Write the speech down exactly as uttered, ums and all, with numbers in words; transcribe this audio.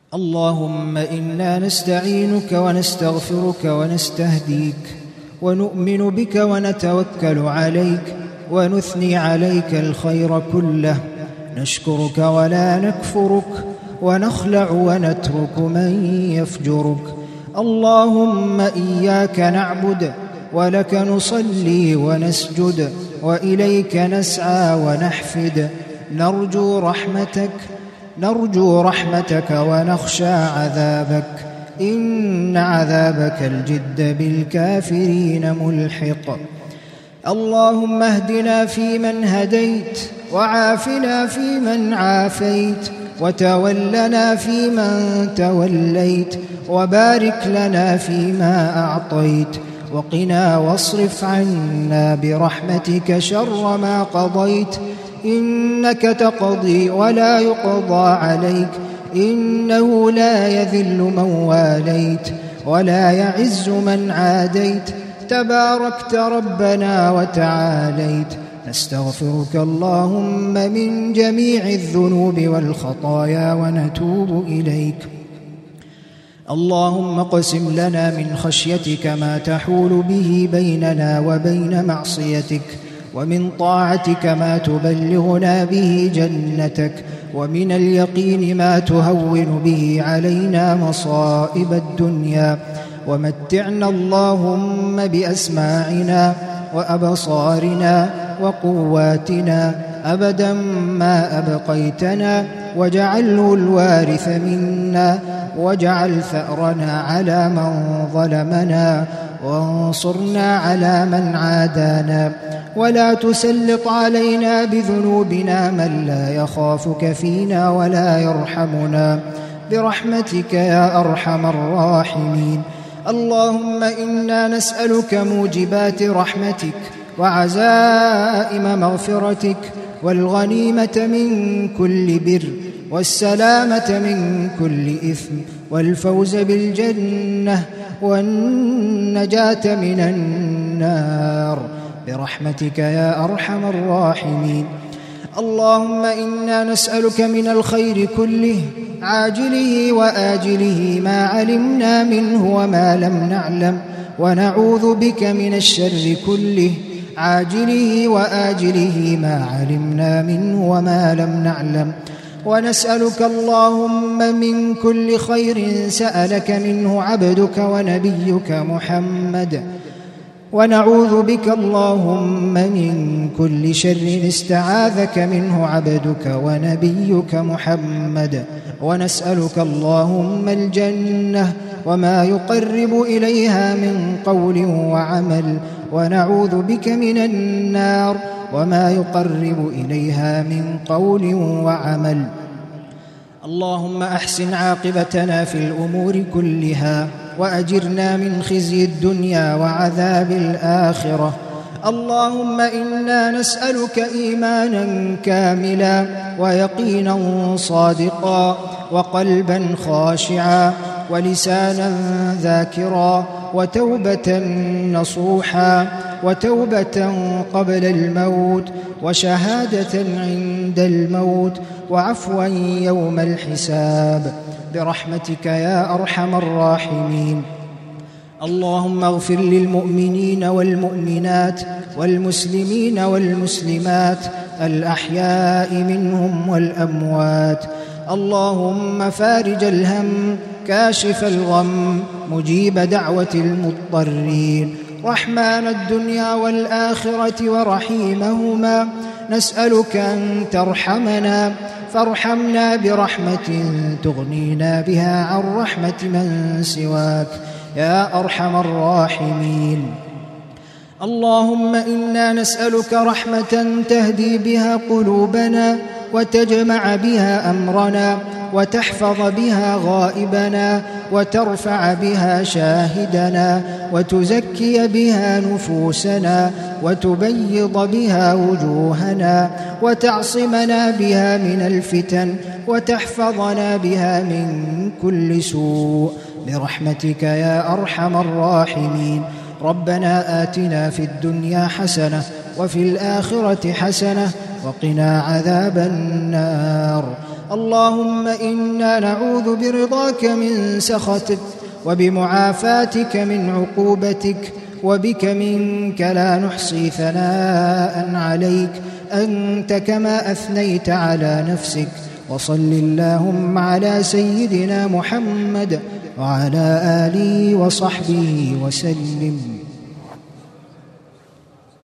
اللهم إنا نستعينك ونستغفرك ونستهديك ونؤمن بك ونتوكل عليك ونثني عليك الخير كله، نشكرك ولا نكفرك، ونخلع ونترك من يفجرك. اللهم إياك نعبد ولك نصلي ونسجد وإليك نسعى ونحفد، نرجو رحمتك نرجو رحمتك ونخشى عذابك، إن عذابك الجد بالكافرين ملحق. اللهم اهدنا فيمن هديت، وعافنا فيمن عافيت، وتولنا فيمن توليت، وبارك لنا فيما أعطيت، وقنا واصرف عنا برحمتك شر ما قضيت، إنك تقضي ولا يقضى عليك، إنه لا يذل من واليت ولا يعز من عاديت، تباركت ربنا وتعاليت. نستغفرك اللهم من جميع الذنوب والخطايا ونتوب إليك. اللهم اقسم لنا من خشيتك ما تحول به بيننا وبين معصيتك، ومن طاعتك ما تبلغنا به جنتك، ومن اليقين ما تهون به علينا مصائب الدنيا، ومتعنا اللهم بأسماعنا وأبصارنا وقواتنا أبدا ما أبقيتنا، واجعله الوارث منا، واجعل ثأرنا على من ظلمنا، وانصرنا على من عادانا، ولا تسلط علينا بذنوبنا من لا يخافك فينا ولا يرحمنا، برحمتك يا أرحم الراحمين. اللهم إنا نسألك موجبات رحمتك وعزائم مغفرتك، والغنيمة من كل بر، والسلامة من كل إثم، والفوز بالجنة، والنجاة من النار، برحمتك يا أرحم الراحمين. اللهم إنا نسألك من الخير كله عاجله وآجله ما علمنا منه وما لم نعلم، ونعوذ بك من الشر كله عاجله وآجله ما علمنا منه وما لم نعلم، ونسألك اللهم من كل خير سألك منه عبدك ونبيك محمد، ونعوذ بك اللهم من كل شر استعاذك منه عبدك ونبيك محمد، ونسألك اللهم الجنة وما يقرب إليها من قول وعمل، ونعوذ بك من النار وما يقرب إليها من قول وعمل. اللهم أحسن عاقبتنا في الأمور كلها، وأجرنا من خزي الدنيا وعذاب الآخرة. اللهم إنا نسألك إيمانا كاملا، ويقينا صادقا، وقلبا خاشعا، ولسانا ذاكرا، وتوبة نصوحا، وتوبة قبل الموت، وشهادة عند الموت، وعفوا يوم الحساب، برحمتك يا أرحم الراحمين. اللهم اغفر للمؤمنين والمؤمنات والمسلمين والمسلمات الأحياء منهم والأموات. اللهم فارج الهم، كاشف الغم، مجيب دعوة المضطرين، رحمن الدنيا والآخرة ورحيمهما، نسألك أن ترحمنا، فارحمنا برحمة تغنينا بها عن رحمة من سواك يا أرحم الراحمين. اللهم إنا نسألك رحمة تهدي بها قلوبنا، وتجمع بها أمرنا، وتحفظ بها غائبنا، وترفع بها شاهدنا، وتزكي بها نفوسنا، وتبيض بها وجوهنا، وتعصمنا بها من الفتن، وتحفظنا بها من كل سوء، برحمتك يا أرحم الراحمين. ربنا آتنا في الدنيا حسنة وفي الآخرة حسنة وقنا عذاب النار. اللهم إنا نعوذ برضاك من سخطك وبمعافاتك من عقوبتك وبك منك لا نحصي ثناء عليك أنت كما أثنيت على نفسك. وصل اللهم على سيدنا محمد وعلى آله وصحبه وسلم.